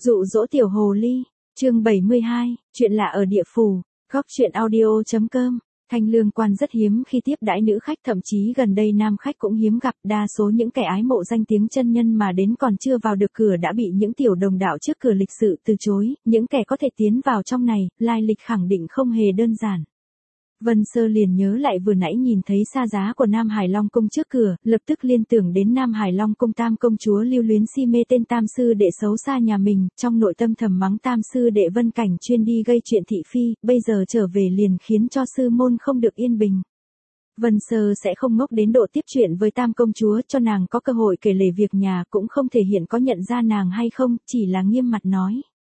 Dụ dỗ tiểu hồ ly, chương 72, chuyện lạ ở địa phủ, góc chuyện audio.com. Thanh Lương Quan rất hiếm khi tiếp đãi nữ khách, thậm chí gần đây nam khách cũng hiếm gặp, đa số những kẻ ái mộ danh tiếng chân nhân mà đến còn chưa vào được cửa đã bị những tiểu đồng đạo trước cửa lịch sự từ chối, những kẻ có thể tiến vào trong này, lai lịch khẳng định không hề đơn giản. Vân Sơ liền nhớ lại vừa nãy nhìn thấy xa giá của Nam Hải Long Cung trước cửa, lập tức liên tưởng đến Nam Hải Long Cung tam công chúa lưu luyến si mê tên tam sư đệ xấu xa nhà mình, trong nội tâm thầm mắng tam sư đệ Vân Cảnh chuyên đi gây chuyện thị phi, bây giờ trở về liền khiến cho sư môn không được yên bình. Vân Sơ sẽ không ngốc đến độ tiếp chuyện với tam công chúa, cho nàng có cơ hội kể lể việc nhà, cũng không thể hiện có nhận ra nàng hay không, chỉ là nghiêm mặt nói.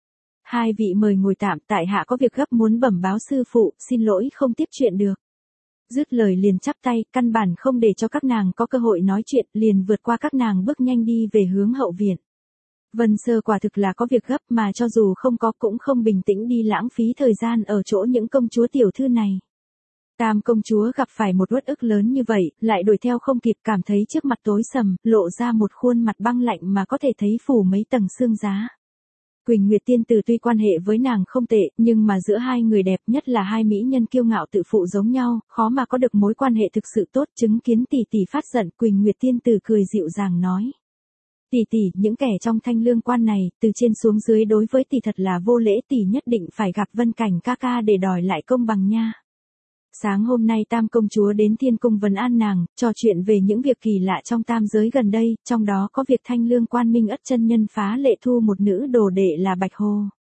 Hai vị mời ngồi tạm, tại hạ có việc gấp muốn bẩm báo sư phụ, xin lỗi không tiếp chuyện được. Dứt lời liền chắp tay, căn bản không để cho các nàng có cơ hội nói chuyện, liền vượt qua các nàng bước nhanh đi về hướng hậu viện. Vân Sơ quả thực là có việc gấp mà cho dù không có cũng không bình tĩnh đi lãng phí thời gian ở chỗ những công chúa tiểu thư này. Tam công chúa gặp phải một uất ức lớn như vậy, lại đuổi theo không kịp, cảm thấy trước mặt tối sầm, lộ ra một khuôn mặt băng lạnh mà có thể thấy phủ mấy tầng xương giá. Quỳnh Nguyệt tiên tử tuy quan hệ với nàng không tệ, nhưng mà giữa hai người đẹp, nhất là hai mỹ nhân kiêu ngạo tự phụ giống nhau, khó mà có được mối quan hệ thực sự tốt. Chứng kiến tỷ tỷ phát giận, Quỳnh Nguyệt tiên tử cười dịu dàng nói: tỷ tỷ, những kẻ trong Thanh Lương Quan này, từ trên xuống dưới đối với tỷ thật là vô lễ, tỷ nhất định phải gặp Vân Cảnh ca ca để đòi lại công bằng nha. Sáng hôm nay tam công chúa đến Thiên Cung vấn an nàng, trò chuyện về những việc kỳ lạ trong tam giới gần đây, trong đó có việc Thanh Lương Quan Minh Ất chân nhân phá lệ thu một nữ đồ đệ là Bạch Hồ.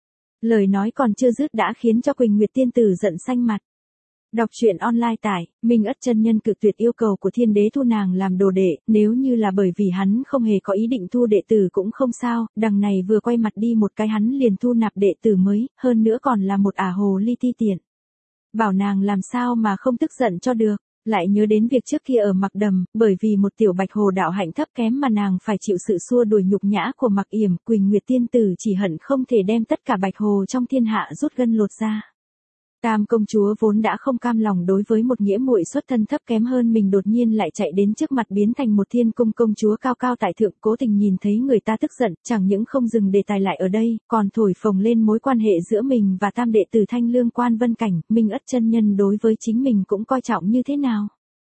Lời nói còn chưa dứt đã khiến cho Quỳnh Nguyệt tiên tử giận xanh mặt. Đọc truyện online tải, Minh Ất chân nhân cự tuyệt yêu cầu của Thiên Đế thu nàng làm đồ đệ, nếu như là bởi vì hắn không hề có ý định thu đệ tử cũng không sao, đằng này vừa quay mặt đi một cái hắn liền thu nạp đệ tử mới, hơn nữa còn là một ả hồ ly ti tiện. Bảo nàng làm sao mà không tức giận cho được, lại nhớ đến việc trước kia ở Mặc Đầm, bởi vì một tiểu Bạch Hồ đạo hạnh thấp kém mà nàng phải chịu sự xua đuổi nhục nhã của Mặc Yểm. Quỳnh Nguyệt tiên tử chỉ hận không thể đem tất cả Bạch Hồ trong thiên hạ rút gân lột ra. Tam công chúa vốn đã không cam lòng đối với một nghĩa muội xuất thân thấp kém hơn mình đột nhiên lại chạy đến trước mặt biến thành một Thiên Cung công chúa cao cao tại thượng, cố tình nhìn thấy người ta tức giận, chẳng những không dừng đề tài lại ở đây, còn thổi phồng lên mối quan hệ giữa mình và tam đệ tử Thanh Lương Quan Vân Cảnh. Minh Ất chân nhân đối với chính mình cũng coi trọng như thế nào.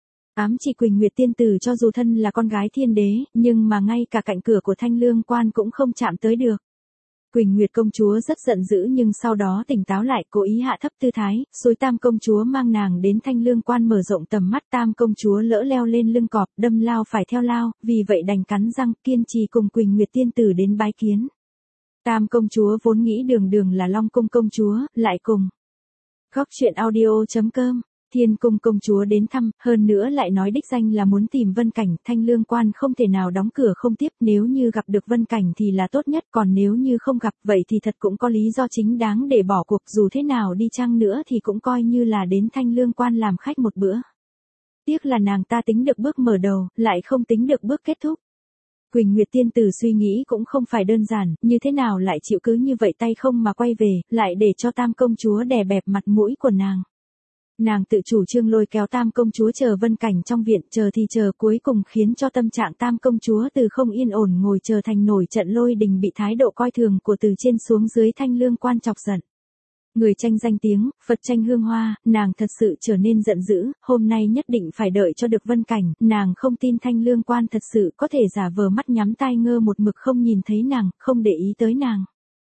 Ám chỉ Quỳnh Nguyệt tiên tử cho dù thân là con gái Thiên Đế, nhưng mà ngay cả cạnh cửa của Thanh Lương Quan cũng không chạm tới được. Quỳnh Nguyệt công chúa rất giận dữ nhưng sau đó tỉnh táo lại, cố ý hạ thấp tư thái, xúi tam công chúa mang nàng đến Thanh Lương Quan mở rộng tầm mắt. Tam công chúa lỡ leo lên lưng cọp, đâm lao phải theo lao, vì vậy đành cắn răng kiên trì cùng Quỳnh Nguyệt tiên tử đến bái kiến. Tam công chúa vốn nghĩ đường đường là Long Cung công chúa, lại cùng góc chuyện audio.com. Thiên Cung công chúa đến thăm, hơn nữa lại nói đích danh là muốn tìm Vân Cảnh. Thanh Lương Quan không thể nào đóng cửa không tiếp, nếu như gặp được Vân Cảnh thì là tốt nhất, còn nếu như không gặp vậy thì thật cũng có lý do chính đáng để bỏ cuộc, dù thế nào đi chăng nữa thì cũng coi như là đến Thanh Lương Quan làm khách một bữa. Tiếc là nàng ta tính được bước mở đầu, lại không tính được bước kết thúc. Quỳnh Nguyệt tiên tử suy nghĩ cũng không phải đơn giản, như thế nào lại chịu cứ như vậy tay không mà quay về, lại để cho tam công chúa đè bẹp mặt mũi của nàng. Nàng tự chủ trương lôi kéo tam công chúa chờ Vân Cảnh trong viện, chờ thì chờ, cuối cùng khiến cho tâm trạng tam công chúa từ không yên ổn ngồi chờ thành nổi trận lôi đình, bị thái độ coi thường của từ trên xuống dưới Thanh Lương Quan chọc giận. Người tranh danh tiếng, Phật tranh hương hoa, nàng thật sự trở nên giận dữ, hôm nay nhất định phải đợi cho được Vân Cảnh, nàng không tin Thanh Lương Quan thật sự có thể giả vờ mắt nhắm tai ngơ một mực không nhìn thấy nàng, không để ý tới nàng.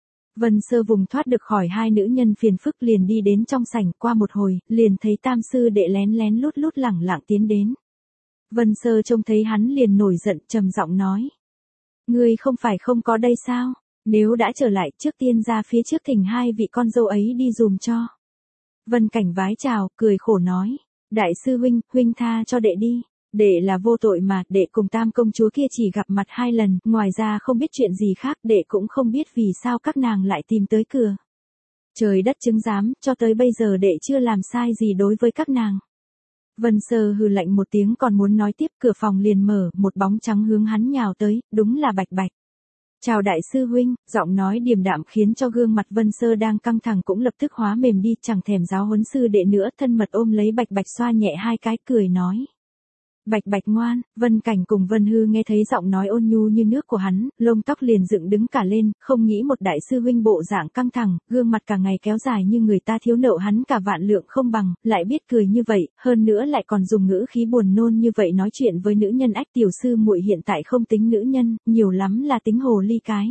Vân Sơ vùng thoát được khỏi hai nữ nhân phiền phức liền đi đến trong sảnh, qua một hồi, liền thấy tam sư đệ lén lén lút lút lẳng lặng tiến đến. Vân Sơ trông thấy hắn liền nổi giận, trầm giọng nói: ngươi không phải không có đây sao? Nếu đã trở lại, trước tiên ra phía trước thỉnh hai vị con dâu ấy đi dùm cho. Vân Cảnh vái chào, cười khổ nói: đại sư huynh, huynh tha cho đệ đi. Đệ là vô tội mà, đệ cùng tam công chúa kia chỉ gặp mặt 2 lần, ngoài ra không biết chuyện gì khác, đệ cũng không biết vì sao các nàng lại tìm tới cửa. Trời đất chứng giám, cho tới bây giờ đệ chưa làm sai gì đối với các nàng. Vân Sơ hừ lạnh một tiếng còn muốn nói tiếp, cửa phòng liền mở, một bóng trắng hướng hắn nhào tới, đúng là Bạch Bạch. Chào đại sư huynh, giọng nói điềm đạm khiến cho gương mặt Vân Sơ đang căng thẳng cũng lập tức hóa mềm đi, chẳng thèm giáo huấn sư đệ nữa, thân mật ôm lấy Bạch Bạch xoa nhẹ 2 cái, cười nói: Bạch Bạch ngoan. Vân Cảnh cùng Vân Hư nghe thấy giọng nói ôn nhu như nước của hắn, lông tóc liền dựng đứng cả lên, không nghĩ một đại sư huynh bộ dạng căng thẳng, gương mặt cả ngày kéo dài như người ta thiếu nợ hắn cả vạn lượng không bằng, lại biết cười như vậy, hơn nữa lại còn dùng ngữ khí buồn nôn như vậy nói chuyện với nữ nhân. Ách, tiểu sư muội hiện tại không tính nữ nhân, nhiều lắm là tính hồ ly cái.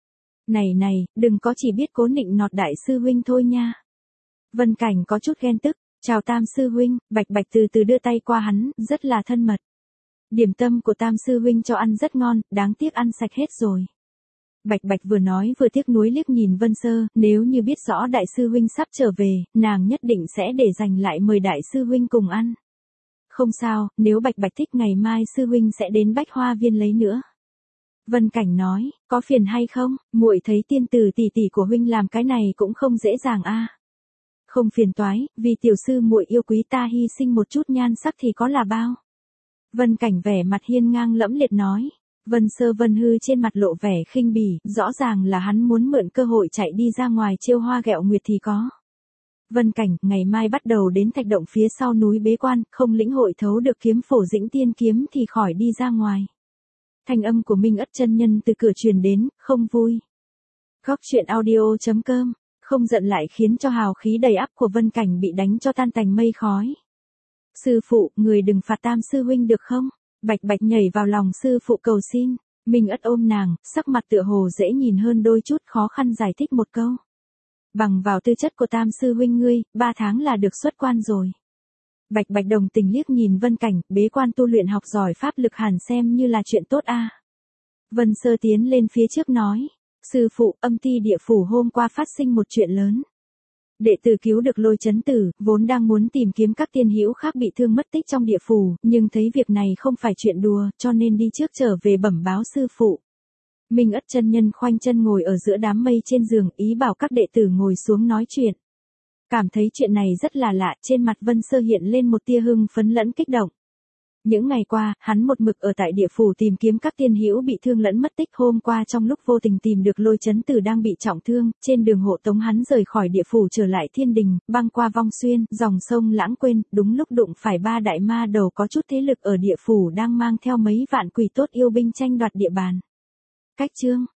Này, đừng có chỉ biết cố nịnh nọt đại sư huynh thôi nha. Vân Cảnh có chút ghen tức. Chào Tam sư huynh. Bạch Bạch từ từ đưa tay qua hắn, rất là thân mật. Điểm tâm của Tam sư huynh cho ăn rất ngon, đáng tiếc ăn sạch hết rồi. Bạch Bạch vừa nói vừa tiếc nuối liếc nhìn Vân Sơ, nếu như biết rõ đại sư huynh sắp trở về, nàng nhất định sẽ để dành lại mời đại sư huynh cùng ăn. Không sao, nếu Bạch Bạch thích ngày mai sư huynh sẽ đến Bách Hoa Viên lấy nữa. Vân Cảnh nói, có phiền hay không, muội thấy tiên tử tỷ tỷ của huynh làm cái này cũng không dễ dàng a. Không phiền toái, vì tiểu sư muội yêu quý ta hy sinh một chút nhan sắc thì có là bao. Vân Cảnh vẻ mặt hiên ngang lẫm liệt nói. Vân Sơ Vân Hư trên mặt lộ vẻ khinh bỉ, rõ ràng là hắn muốn mượn cơ hội chạy đi ra ngoài trêu hoa ghẹo nguyệt thì có. Vân Cảnh, ngày mai bắt đầu đến thạch động phía sau núi bế quan, không lĩnh hội thấu được kiếm phổ dĩnh tiên kiếm thì khỏi đi ra ngoài. Thanh âm của Minh Ất chân nhân từ cửa truyền đến, không vui. Góc truyện audio.com. Không giận lại khiến cho hào khí đầy ắp của Vân Cảnh bị đánh cho tan tành mây khói. Sư phụ, người đừng phạt Tam sư huynh được không? Bạch Bạch nhảy vào lòng sư phụ cầu xin. Minh Ất ôm nàng, sắc mặt tựa hồ dễ nhìn hơn đôi chút, khó khăn giải thích một câu. Bằng vào tư chất của Tam sư huynh ngươi, 3 tháng là được xuất quan rồi. Bạch Bạch đồng tình liếc nhìn Vân Cảnh, bế quan tu luyện học giỏi pháp lực hẳn xem như là chuyện tốt a. Vân Sơ tiến lên phía trước nói. Sư phụ, âm ti địa phủ hôm qua phát sinh một chuyện lớn. Đệ tử cứu được Lôi Chấn Tử, vốn đang muốn tìm kiếm các tiên hữu khác bị thương mất tích trong địa phủ, nhưng thấy việc này không phải chuyện đùa, cho nên đi trước trở về bẩm báo sư phụ. Minh Ất chân nhân khoanh chân ngồi ở giữa đám mây trên giường, ý bảo các đệ tử ngồi xuống nói chuyện. Cảm thấy chuyện này rất là lạ, trên mặt Vân Sơ hiện lên một tia hưng phấn lẫn kích động. Những ngày qua, hắn một mực ở tại địa phủ tìm kiếm các tiên hữu bị thương lẫn mất tích. Hôm qua trong lúc vô tình tìm được Lôi Chấn Tử đang bị trọng thương, trên đường hộ tống hắn rời khỏi địa phủ trở lại thiên đình, băng qua vong xuyên, dòng sông lãng quên, đúng lúc đụng phải 3 đại ma đầu có chút thế lực ở địa phủ đang mang theo mấy vạn quỷ tốt yêu binh tranh đoạt địa bàn. Cách chương